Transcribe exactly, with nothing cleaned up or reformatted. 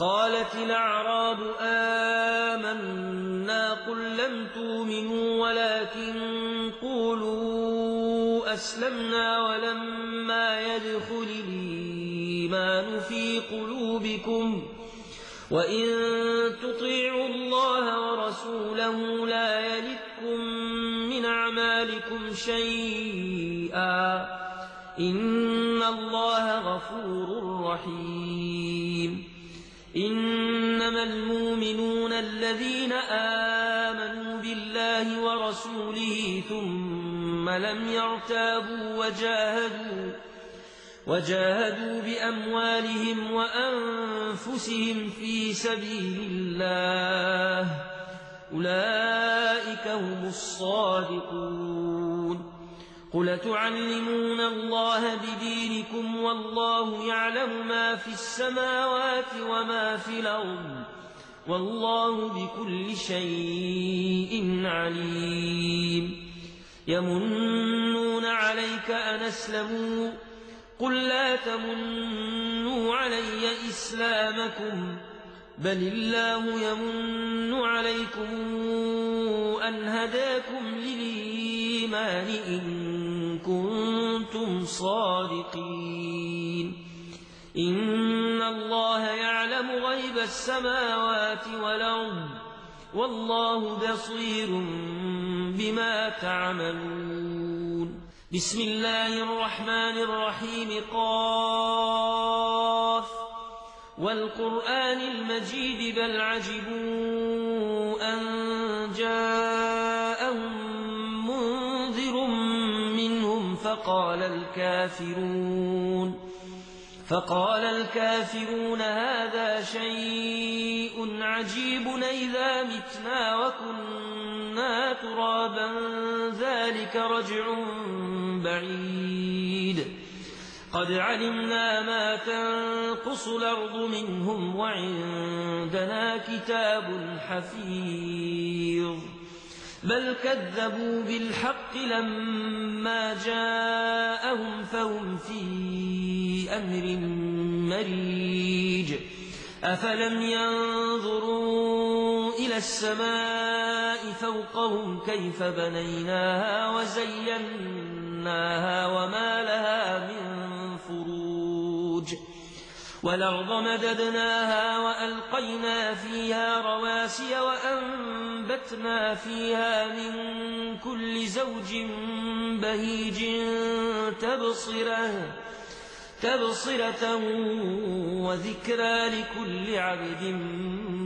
قالت الأعراب آمنا قل لم تؤمنوا ولكن قولوا أسلمنا ولما يدخل الإيمان في قلوبكم وإن تطيعوا الله ورسوله لا يلتكم من أعمالكم شيئا إن الله غفور رحيم. إنما المؤمنون الذين آمنوا بالله ورسوله ثم لم يرتابوا وجاهدوا وجاهدوا بأموالهم وأنفسهم في سبيل الله أولئك هم الصادقون. قل تعلمون الله بدينكم والله يعلم ما في السماوات وما في الأرض والله بكل شيء عليم. يمنون عليك أن أسلموا قل لا تمنوا علي إسلامكم بل الله يمن عليكم أن هداكم للإيمان إن كنتم صادقين. إن الله يعلم غيب السماوات والأرض والله بصير بما تعملون. بسم الله الرحمن الرحيم. قاف والقرآن المجيد بل عجبوا أن جاءهم منذر منهم فقال الكافرون فقال الكافرون هذا شيء عجيب إذا متنا وكنا ترابا ذلك رجع بعيد. قد علمنا ما تنقص الأرض منهم وعندنا كتاب حفيظ. بل كذبوا بالحق لما جاءهم فهم في أمر مريج. أفلم ينظروا إلى السماء فوقهم كيف بنيناها وزيناها وما لها من فروج. والأرض مددناها وألقينا فيها رواسي وأنبتنا فيها من كل زوج بهيج تبصرة تبصرة وذكرى لكل عبد